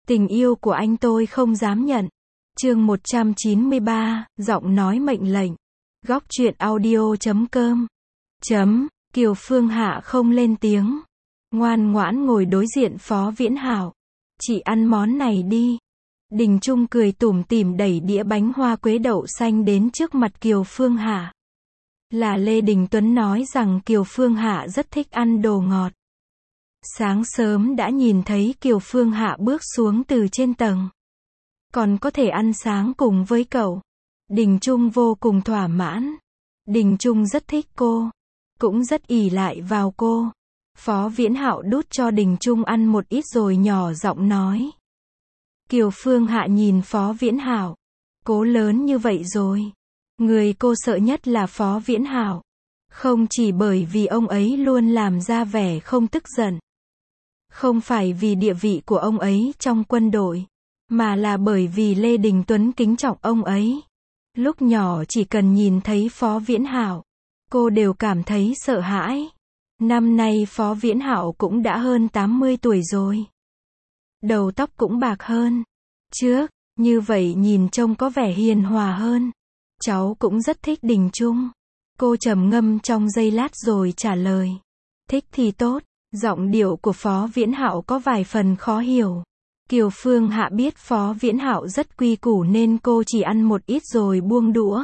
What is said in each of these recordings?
Tình yêu của anh tôi không dám nhận. Chương 193, giọng nói mệnh lệnh. Góc truyện audio.com. Kiều Phương Hạ không lên tiếng. Ngoan ngoãn ngồi đối diện Phó Viễn Hạo. Chị ăn món này đi. Đình Trung cười tủm tỉm đẩy đĩa bánh hoa quế đậu xanh đến trước mặt Kiều Phương Hạ. Là Lê Đình Tuấn nói rằng Kiều Phương Hạ rất thích ăn đồ ngọt. Sáng sớm đã nhìn thấy Kiều Phương Hạ bước xuống từ trên tầng. Còn có thể ăn sáng cùng với cậu. Đình Trung vô cùng thỏa mãn. Đình Trung rất thích cô. Cũng rất ỷ lại vào cô. Phó Viễn Hạo đút cho Đình Trung ăn một ít rồi nhỏ giọng nói. Kiều Phương Hạ nhìn Phó Viễn Hạo. Cố lớn như vậy rồi. Người cô sợ nhất là Phó Viễn Hạo. Không chỉ bởi vì ông ấy luôn làm ra vẻ không tức giận. Không phải vì địa vị của ông ấy trong quân đội. Mà là bởi vì Lê Đình Tuấn kính trọng ông ấy. Lúc nhỏ chỉ cần nhìn thấy Phó Viễn Hạo, cô đều cảm thấy sợ hãi. Năm nay Phó Viễn Hạo cũng đã hơn 80 tuổi rồi. Đầu tóc cũng bạc hơn trước, như vậy nhìn trông có vẻ hiền hòa hơn. Cháu cũng rất thích Đình Trung. Cô trầm ngâm trong giây lát rồi trả lời. Thích thì tốt. Giọng điệu của Phó Viễn Hạo có vài phần khó hiểu. Kiều Phương Hạ biết Phó Viễn Hạo rất quy củ nên cô chỉ ăn một ít rồi buông đũa.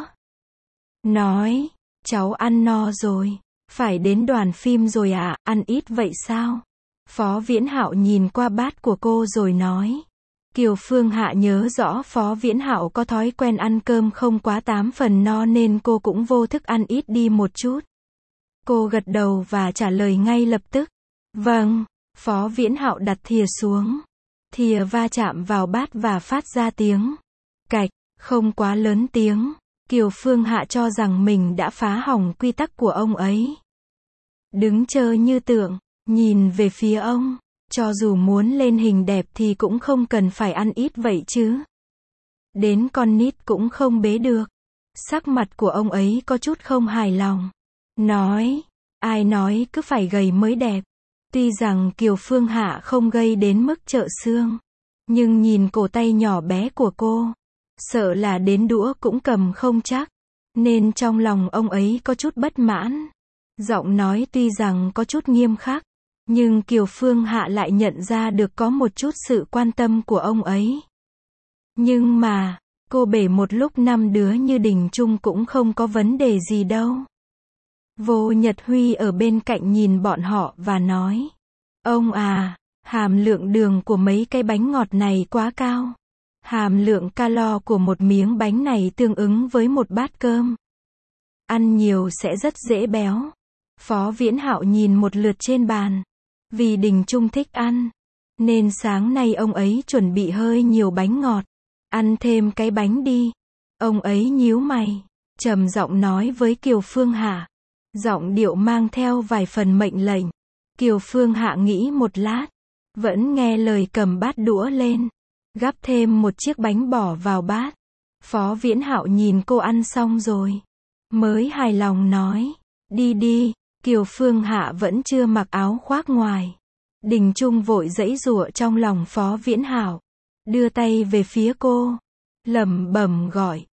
Nói, cháu ăn no rồi. Phải đến đoàn phim rồi à, ăn ít vậy sao? Phó Viễn Hạo nhìn qua bát của cô rồi nói. Kiều Phương Hạ nhớ rõ Phó Viễn Hạo có thói quen ăn cơm không quá 8 phần no nên cô cũng vô thức ăn ít đi một chút. Cô gật đầu và trả lời ngay lập tức. Vâng. Phó Viễn Hạo đặt thìa xuống. Thìa va chạm vào bát và phát ra tiếng cạch, không quá lớn tiếng. Kiều Phương Hạ cho rằng mình đã phá hỏng quy tắc của ông ấy. Đứng chơ như tượng, nhìn về phía ông. Cho dù muốn lên hình đẹp thì cũng không cần phải ăn ít vậy chứ. Đến con nít cũng không bế được. Sắc mặt của ông ấy có chút không hài lòng. Nói, ai nói cứ phải gầy mới đẹp. Tuy rằng Kiều Phương Hạ không gầy đến mức trợ xương. Nhưng nhìn cổ tay nhỏ bé của cô. Sợ là đến đũa cũng cầm không chắc. Nên trong lòng ông ấy có chút bất mãn. Giọng nói tuy rằng có chút nghiêm khắc. Nhưng Kiều Phương Hạ lại nhận ra được có một chút sự quan tâm của ông ấy. Nhưng mà, cô bể một lúc 5 đứa như Đình Trung cũng không có vấn đề gì đâu. Vô Nhật Huy ở bên cạnh nhìn bọn họ và nói. Ông à, hàm lượng đường của mấy cái bánh ngọt này quá cao. Hàm lượng calo của một miếng bánh này tương ứng với một bát cơm. Ăn nhiều sẽ rất dễ béo. Phó Viễn Hạo nhìn một lượt trên bàn. Vì Đình Trung thích ăn, nên sáng nay ông ấy chuẩn bị hơi nhiều bánh ngọt. Ăn thêm cái bánh đi. Ông ấy nhíu mày, trầm giọng nói với Kiều Phương Hạ. Giọng điệu mang theo vài phần mệnh lệnh. Kiều Phương Hạ nghĩ một lát, vẫn nghe lời cầm bát đũa lên, gắp thêm một chiếc bánh bỏ vào bát. Phó Viễn Hạo nhìn cô ăn xong rồi, mới hài lòng nói, đi đi. Kiều Phương Hạ vẫn chưa mặc áo khoác ngoài. Đình Trung vội giãy giụa trong lòng Phó Viễn Hạo, đưa tay về phía cô, lẩm bẩm gọi,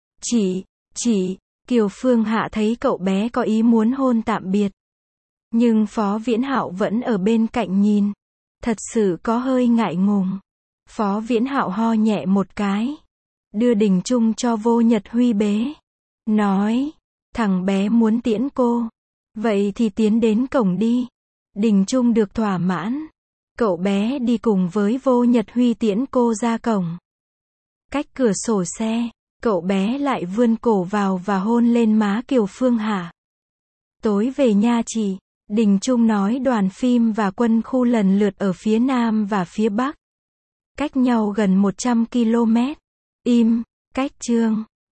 chị. Kiều Phương Hạ thấy cậu bé có ý muốn hôn tạm biệt. Nhưng Phó Viễn Hạo vẫn ở bên cạnh nhìn. Thật sự có hơi ngại ngùng. Phó Viễn Hạo ho nhẹ một cái. Đưa Đình Trung cho Vô Nhật Huy bế. Nói, thằng bé muốn tiễn cô. Vậy thì tiến đến cổng đi. Đình Trung được thỏa mãn. Cậu bé đi cùng với Vô Nhật Huy tiễn cô ra cổng. Cách cửa sổ xe, cậu bé lại vươn cổ vào và hôn lên má Kiều Phương Hạ. Tối về nha chị. Đình Trung nói đoàn phim và quân khu lần lượt ở phía Nam và phía Bắc. Cách nhau gần 100 km. Cách chương.